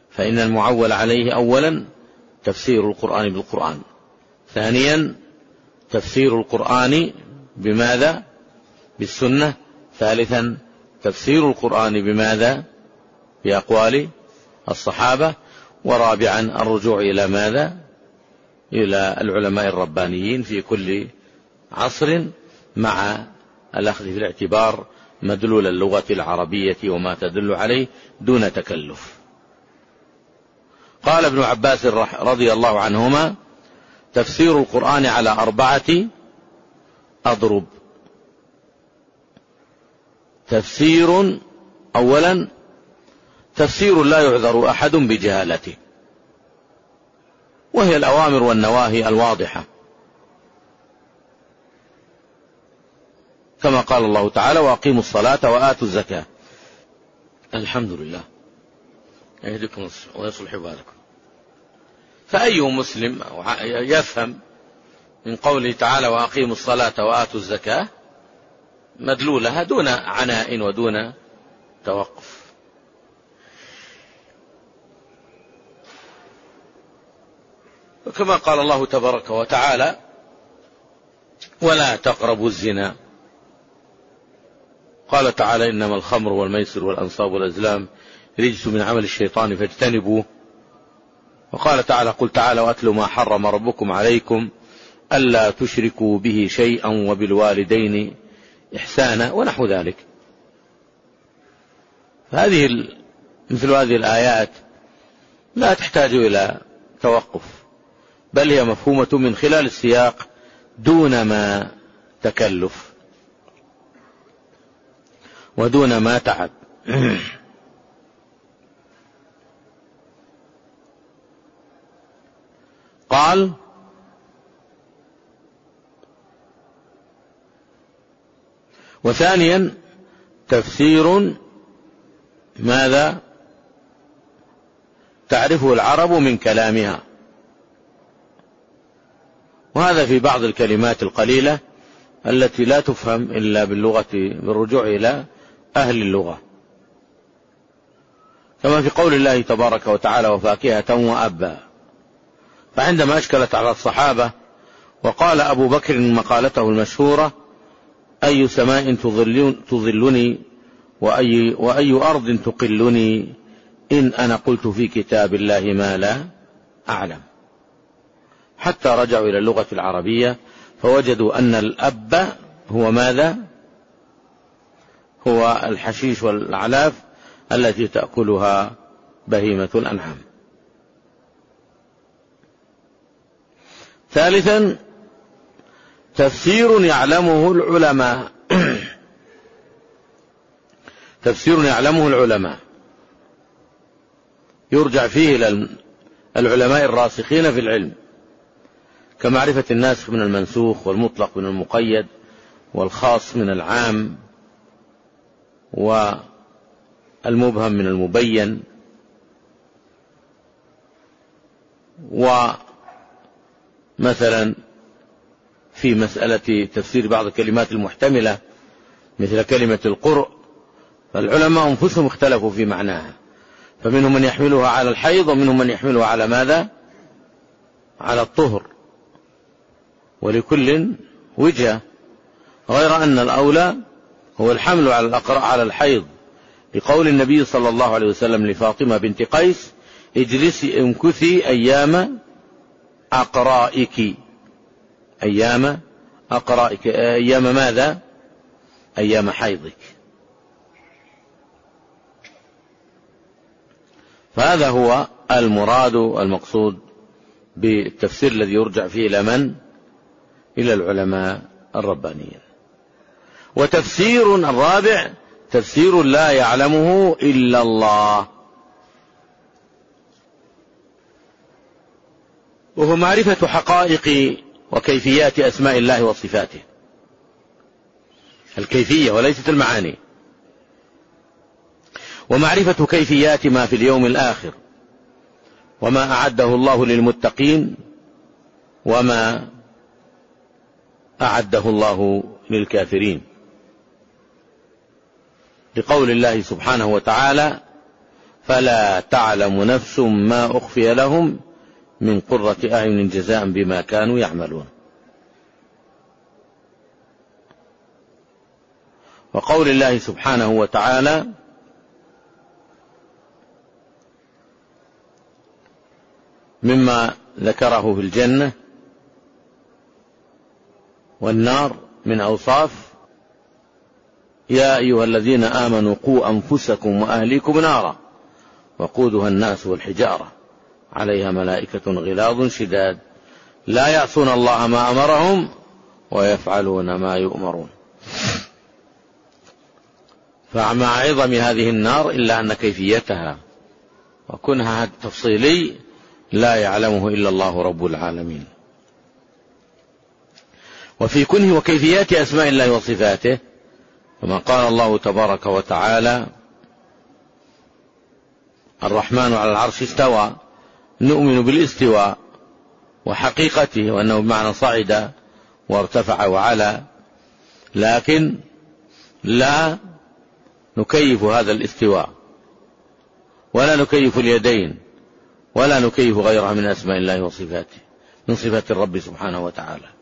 فإن المعول عليه أولا تفسير القرآن بالقرآن، ثانيا تفسير القرآن بماذا؟ بالسنة، ثالثا تفسير القرآن بماذا؟ بأقوال الصحابة، ورابعا الرجوع إلى ماذا؟ إلى العلماء الربانيين في كل عصر، مع الأخذ في الاعتبار مدلول اللغة العربية وما تدل عليه دون تكلف. قال ابن عباس رضي الله عنهما: تفسير القرآن على 4 أضرب. تفسير أولا تفسير لا يعذر أحد بجهالته، وهي الأوامر والنواهي الواضحة، كما قال الله تعالى: وأقيموا الصلاة وآتوا الزكاة. الحمد لله، يهديكم ويصلح بالكم. فأي مسلم يفهم من قوله تعالى: وأقيموا الصلاة وآتوا الزكاة مدلولها دون عناء ودون توقف. وكما قال الله تبارك وتعالى: ولا تقربوا الزنا. قال تعالى: إنما الخمر والميسر والأنصاب والأزلام رجس من عمل الشيطان فاجتنبوه. وقال تعالى: قل تعالى وأتلوا ما حرم ربكم عليكم ألا تشركوا به شيئا وبالوالدين إحسانا، ونحو ذلك. مثل هذه الآيات لا تحتاج إلى توقف، بل هي مفهومة من خلال السياق دون ما تكلف ودون ما تعب. قال: وثانيا تفسير ماذا؟ تعرفه العرب من كلامها، وهذا في بعض الكلمات القليلة التي لا تفهم إلا بالرجوع إلى أهل اللغة، كما في قول الله تبارك وتعالى: وفاكهة وأبا. فعندما أشكلت على الصحابة وقال أبو بكر مقالته المشهورة: أي سماء تظلني وأي أرض تقلني إن أنا قلت في كتاب الله ما لا أعلم، حتى رجعوا إلى اللغة العربية فوجدوا أن الأب هو ماذا؟ هو الحشيش والأعلاف التي تأكلها بهيمة الأنعام. ثالثا تفسير يعلمه العلماء. تفسير يعلمه العلماء يرجع فيه إلى العلماء الراسخين في العلم، كمعرفة الناسخ من المنسوخ والمطلق من المقيد والخاص من العام والمبهم من المبين، ومثلا في مسألة تفسير بعض الكلمات المحتملة مثل كلمة القرء، فالعلماء أنفسهم اختلفوا في معناها، فمنهم من يحملها على الحيض ومنهم من يحملها على ماذا؟ على الطهر، ولكل وجهة، غير أن الأولى هو الحمل على الأقراء على الحيض، لقول النبي صلى الله عليه وسلم لفاطمة بنت قيس: اجلسي امكثي أيام أقرائك. أيام أقرائك، أيام ماذا؟ أيام حيضك. فهذا هو المراد والمقصود بالتفسير الذي يرجع فيه إلى من؟ إلى العلماء الربانيين. وتفسير الرابع تفسير لا يعلمه إلا الله، وهو معرفة حقائق وكيفيات أسماء الله وصفاته، الكيفية وليست المعاني، ومعرفة كيفيات ما في اليوم الآخر، وما أعده الله للمتقين وما أعده الله للكافرين، لقول الله سبحانه وتعالى: فلا تعلم نفس ما أخفي لهم من قرة أعين جزاء بما كانوا يعملون. وقول الله سبحانه وتعالى مما ذكره في الجنة والنار من أوصاف: يا أيها الذين آمنوا قوا أنفسكم وأهليكم نارا وقودها الناس والحجارة عليها ملائكة غلاظ شداد لا يعصون الله ما أمرهم ويفعلون ما يؤمرون. فمع عظم هذه النار إلا أن كيفيتها وكنها تفصيلي لا يعلمه إلا الله رب العالمين. وفي كنه وكيفيات أسماء الله وصفاته كما قال الله تبارك وتعالى: الرحمن على العرش استوى، نؤمن بالاستواء وحقيقته وأنه بمعنى صعد وارتفع وعلى، لكن لا نكيف هذا الاستواء ولا نكيف اليدين ولا نكيف غيرها من أسماء الله وصفاته من صفات الرب سبحانه وتعالى.